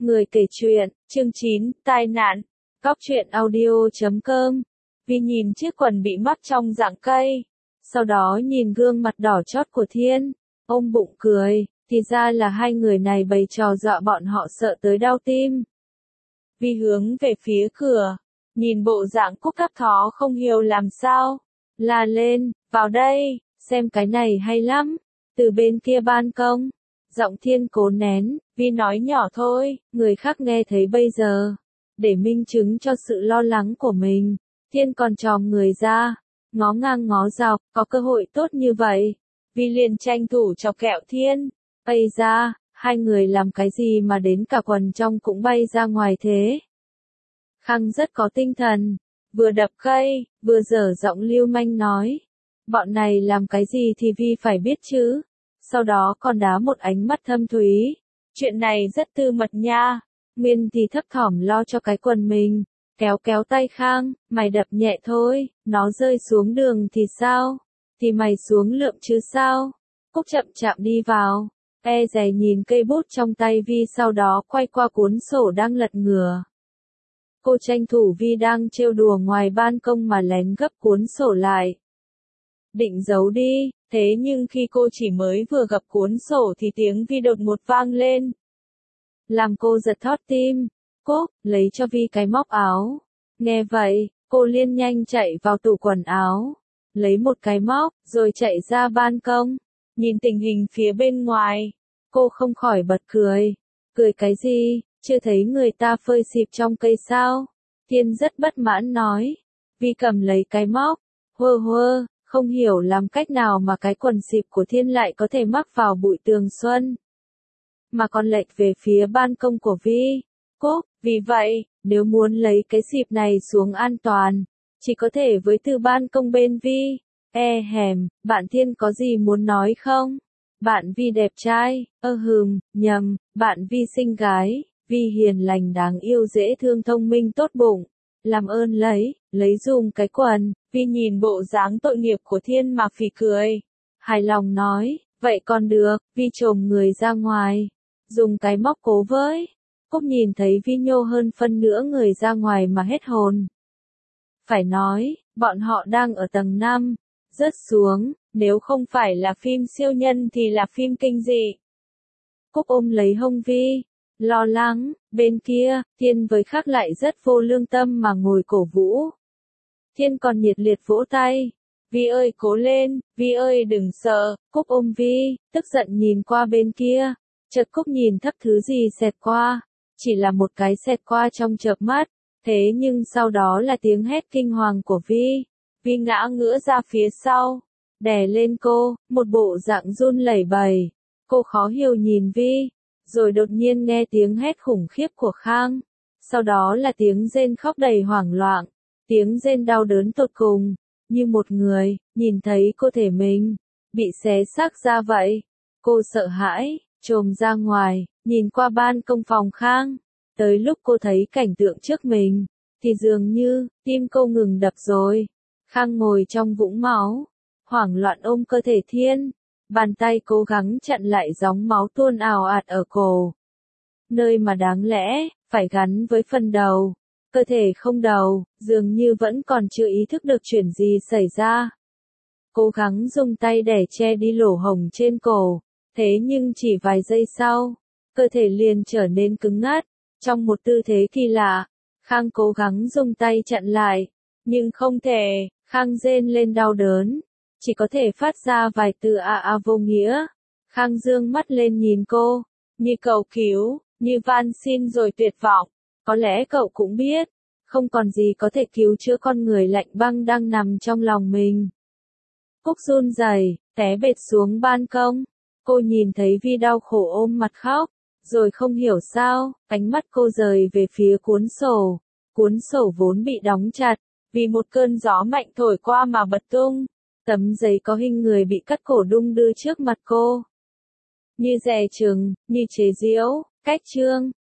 Người kể chuyện, chương 9, tai nạn. Góc truyện audio.com. Vi nhìn chiếc quần bị mắc trong dạng cây. Sau đó nhìn gương mặt đỏ chót của Thiên. Ôm bụng cười, thì ra là hai người này bày trò dọa bọn họ sợ tới đau tim. Vi hướng về phía cửa. Nhìn bộ dạng Cúc Thắp Thó không hiểu làm sao. La lên, vào đây, xem cái này hay lắm. Từ bên kia ban công. Giọng Thiên cố nén, Vi nói nhỏ thôi, người khác nghe thấy bây giờ. Để minh chứng cho sự lo lắng của mình, Thiên còn chòm người ra, ngó ngang ngó dọc, có cơ hội tốt như vậy. Vi liền tranh thủ chọc kẹo Thiên. Ây ra, hai người làm cái gì mà đến cả quần trong cũng bay ra ngoài thế? Khang rất có tinh thần, vừa đập cây, vừa dở giọng lưu manh nói. Bọn này làm cái gì thì Vi phải biết chứ. Sau đó còn đá một ánh mắt thâm thúy. Chuyện này rất tư mật nha. Nguyên thì thấp thỏm lo cho cái quần mình. Kéo kéo tay Khang, mày đập nhẹ thôi, nó rơi xuống đường thì sao? Thì mày xuống lượm chứ sao? Cúc chậm chạm đi vào. E dè nhìn cây bút trong tay Vi, sau đó quay qua cuốn sổ đang lật ngửa. Cô tranh thủ Vi đang trêu đùa ngoài ban công mà lén gấp cuốn sổ lại. Định giấu đi, thế nhưng khi cô chỉ mới vừa gập cuốn sổ thì tiếng Vi đột ngột vang lên. Làm cô giật thót tim. Cúc, lấy cho Vi cái móc áo. Nghe vậy, cô liên nhanh chạy vào tủ quần áo. Lấy một cái móc, rồi chạy ra ban công. Nhìn tình hình phía bên ngoài, cô không khỏi bật cười. Cười cái gì, chưa thấy người ta phơi xịp trong cây sao? Thiên rất bất mãn nói. Vi cầm lấy cái móc, hơ hơ. Không hiểu làm cách nào mà cái quần xịp của Thiên lại có thể mắc vào bụi tường xuân. Mà còn lệch về phía ban công của Vi. Cúc, vì vậy, nếu muốn lấy cái xịp này xuống an toàn, chỉ có thể với từ ban công bên Vi. Bạn Thiên có gì muốn nói không? Bạn Vi đẹp trai, nhầm, bạn Vi xinh gái, Vi hiền lành đáng yêu dễ thương thông minh tốt bụng. Làm ơn lấy dùm cái quần. Vi nhìn bộ dáng tội nghiệp của Thiên mà phì cười. Hài lòng nói, vậy còn được. Vi chồm người ra ngoài. Dùng cái móc cố với. Cúc nhìn thấy Vi nhô hơn phân nửa người ra ngoài mà hết hồn. Phải nói, bọn họ đang ở tầng 5. Rớt xuống, nếu không phải là phim siêu nhân thì là phim kinh dị. Cúc ôm lấy hông Vi. Lo lắng, bên kia, Thiên với Khắc lại rất vô lương tâm mà ngồi cổ vũ. Thiên còn nhiệt liệt vỗ tay. Vi ơi cố lên, Vi ơi đừng sợ. Cúc ôm Vi, tức giận nhìn qua bên kia. Chợt Cúc nhìn thấp thứ gì xẹt qua. Chỉ là một cái xẹt qua trong chớp mắt. Thế nhưng sau đó là tiếng hét kinh hoàng của Vi. Vi ngã ngửa ra phía sau. Đè lên cô, một bộ dạng run lẩy bẩy. Cô khó hiểu nhìn Vi. Rồi đột nhiên nghe tiếng hét khủng khiếp của Khang. Sau đó là tiếng rên khóc đầy hoảng loạn. Tiếng rên đau đớn tột cùng. Như một người, nhìn thấy cơ thể mình bị xé xác ra vậy. Cô sợ hãi, chồm ra ngoài, nhìn qua ban công phòng Khang. Tới lúc cô thấy cảnh tượng trước mình, thì dường như, tim cô ngừng đập rồi. Khang ngồi trong vũng máu, hoảng loạn ôm cơ thể Thiên. Bàn tay cố gắng chặn lại dòng máu tuôn ào ạt ở cổ. Nơi mà đáng lẽ, phải gắn với phần đầu. Cơ thể không đầu, dường như vẫn còn chưa ý thức được chuyện gì xảy ra. Cố gắng dùng tay để che đi lỗ hổng trên cổ. Thế nhưng chỉ vài giây sau, cơ thể liền trở nên cứng ngắc. Trong một tư thế kỳ lạ, Khang cố gắng dùng tay chặn lại. Nhưng không thể, Khang rên lên đau đớn. Chỉ có thể phát ra vài từ vô nghĩa. Khang dương mắt lên nhìn cô, như cầu cứu, như van xin rồi tuyệt vọng. Có lẽ cậu cũng biết, không còn gì có thể cứu chữa con người lạnh băng đang nằm trong lòng mình. Cúc run rẩy, té bệt xuống ban công. Cô nhìn thấy Vi đau khổ ôm mặt khóc, rồi không hiểu sao, ánh mắt cô rời về phía cuốn sổ. Cuốn sổ vốn bị đóng chặt, vì một cơn gió mạnh thổi qua mà bật tung. Tấm giấy có hình người bị cắt cổ đung đưa trước mặt cô. Như dè chừng, như chế giễu, cách chương.